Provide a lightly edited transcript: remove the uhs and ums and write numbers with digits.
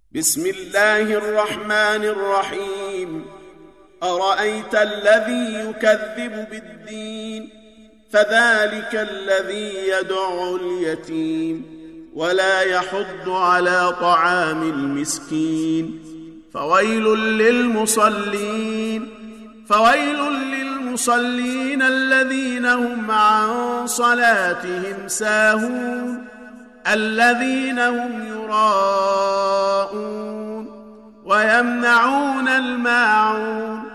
بسم الله الرحمن الرحيم. أرأيت الذي يكذب بالدين فذلك الذي يدع اليتيم ولا يحض على طعام المسكين فويل للمصلين الذين هم عن صلاتهم ساهون الذين هم يراءون ويمنعون الماعون